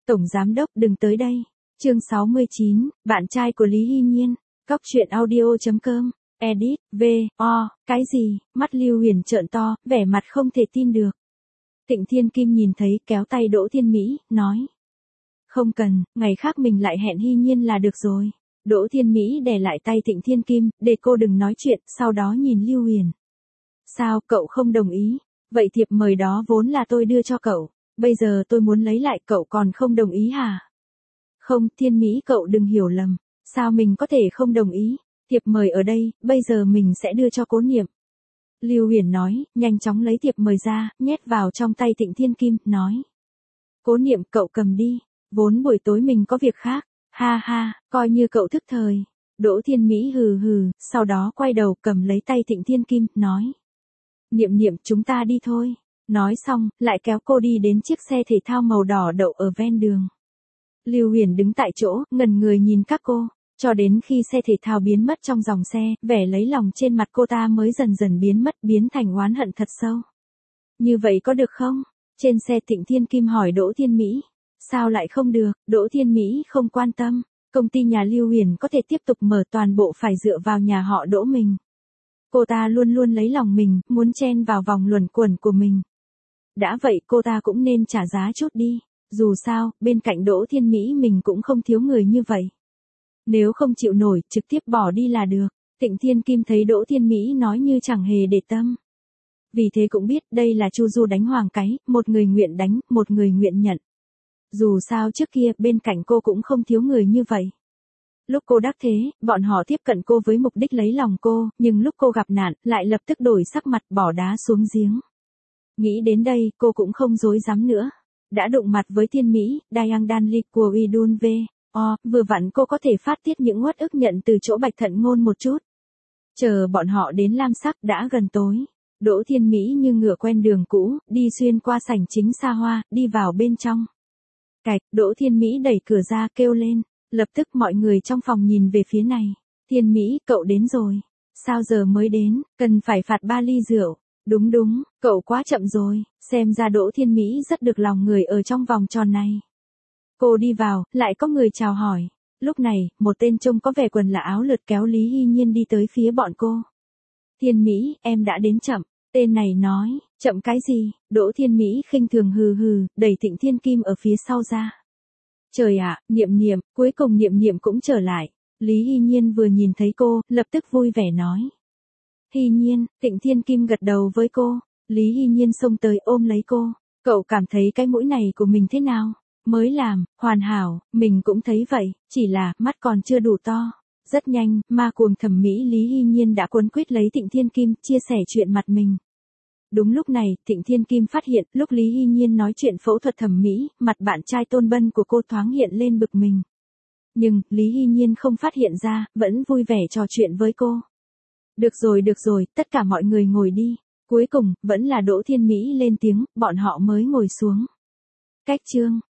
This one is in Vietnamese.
Tổng giám đốc đừng tới đây. Chương 69, bạn trai của Lý Hy Nhiên. Cóc truyện audio.com. Edit, cái gì? Mắt Lưu Huyền trợn to, vẻ mặt không thể tin được. Thịnh Thiên Kim nhìn thấy kéo tay Đỗ Thiên Mỹ, nói. Không cần, ngày khác mình lại hẹn Hy Nhiên là được rồi. Đỗ Thiên Mỹ đè lại tay Thịnh Thiên Kim, để cô đừng nói chuyện, sau đó nhìn Lưu Huyền. Sao, cậu không đồng ý? Vậy thiệp mời đó vốn là tôi đưa cho cậu. Bây giờ tôi muốn lấy lại, cậu còn không đồng ý hả? Không, Thiên Mỹ cậu đừng hiểu lầm. Sao mình có thể không đồng ý? Thiệp mời ở đây, bây giờ mình sẽ đưa cho Cố Niệm. Lưu Huyền nói, nhanh chóng lấy thiệp mời ra, nhét vào trong tay Thịnh Thiên Kim, nói. Cố Niệm cậu cầm đi, vốn buổi tối mình có việc khác, ha ha, coi như cậu thức thời. Đỗ Thiên Mỹ hừ hừ, sau đó quay đầu cầm lấy tay Thịnh Thiên Kim, nói. Niệm Niệm chúng ta đi thôi. Nói xong, lại kéo cô đi đến chiếc xe thể thao màu đỏ đậu ở ven đường. Lưu Huyền đứng tại chỗ, ngẩn người nhìn các cô, cho đến khi xe thể thao biến mất trong dòng xe, vẻ lấy lòng trên mặt cô ta mới dần dần biến mất, biến thành oán hận thật sâu. Như vậy có được không? Trên xe Thịnh Thiên Kim hỏi Đỗ Thiên Mỹ. Sao lại không được? Đỗ Thiên Mỹ không quan tâm. Công ty nhà Lưu Huyền có thể tiếp tục mở, toàn bộ phải dựa vào nhà họ Đỗ mình. Cô ta luôn luôn lấy lòng mình, muốn chen vào vòng luẩn quẩn của mình. Đã vậy cô ta cũng nên trả giá chút đi. Dù sao, bên cạnh Đỗ Thiên Mỹ mình cũng không thiếu người như vậy. Nếu không chịu nổi, trực tiếp bỏ đi là được. Thịnh Thiên Kim thấy Đỗ Thiên Mỹ nói như chẳng hề để tâm. Vì thế cũng biết đây là Chu Du đánh hoàng cái, một người nguyện đánh, một người nguyện nhận. Dù sao trước kia bên cạnh cô cũng không thiếu người như vậy. Lúc cô đắc thế, bọn họ tiếp cận cô với mục đích lấy lòng cô, nhưng lúc cô gặp nạn, lại lập tức đổi sắc mặt bỏ đá xuống giếng. Nghĩ đến đây, cô cũng không dối dám nữa. Đã đụng mặt với Thiên Mỹ, Dayang Danli của Idun V. Vừa vặn cô có thể phát tiết những uất ức nhận từ chỗ Bạch Thận Ngôn một chút. Chờ bọn họ đến Lam Sắc đã gần tối. Đỗ Thiên Mỹ như ngựa quen đường cũ, đi xuyên qua sảnh chính xa hoa, đi vào bên trong. Cạch, Đỗ Thiên Mỹ đẩy cửa ra kêu lên. Lập tức mọi người trong phòng nhìn về phía này. Thiên Mỹ, cậu đến rồi. Sao giờ mới đến, cần phải phạt 3 ly rượu. Đúng, cậu quá chậm rồi. Xem ra Đỗ Thiên Mỹ rất được lòng người ở trong vòng tròn này. Cô đi vào, lại có người chào hỏi. Lúc này, một tên trông có vẻ quần là áo lượt kéo Lý Hy Nhiên đi tới phía bọn cô. Thiên Mỹ, em đã đến chậm. Tên này nói, chậm cái gì? Đỗ Thiên Mỹ khinh thường hừ hừ, đẩy Thịnh Thiên Kim ở phía sau ra. Trời ạ, Niệm Niệm, cuối cùng Niệm Niệm cũng trở lại. Lý Hy Nhiên vừa nhìn thấy cô, lập tức vui vẻ nói. Hy Nhiên, Thịnh Thiên Kim gật đầu với cô. Lý Hy Nhiên xông tới ôm lấy cô. Cậu cảm thấy cái mũi này của mình thế nào? Mới làm, hoàn hảo, mình cũng thấy vậy, chỉ là mắt còn chưa đủ to. Rất nhanh, ma cuồng thẩm mỹ Lý Hy Nhiên đã cuốn quýt lấy Thịnh Thiên Kim, chia sẻ chuyện mặt mình. Đúng lúc này, Thịnh Thiên Kim phát hiện, lúc Lý Hy Nhiên nói chuyện phẫu thuật thẩm mỹ, mặt bạn trai Tôn Bân của cô thoáng hiện lên bực mình. Nhưng, Lý Hy Nhiên không phát hiện ra, vẫn vui vẻ trò chuyện với cô. Được rồi, tất cả mọi người ngồi đi. Cuối cùng, vẫn là Đỗ Thiên Mỹ lên tiếng, bọn họ mới ngồi xuống. Cách chương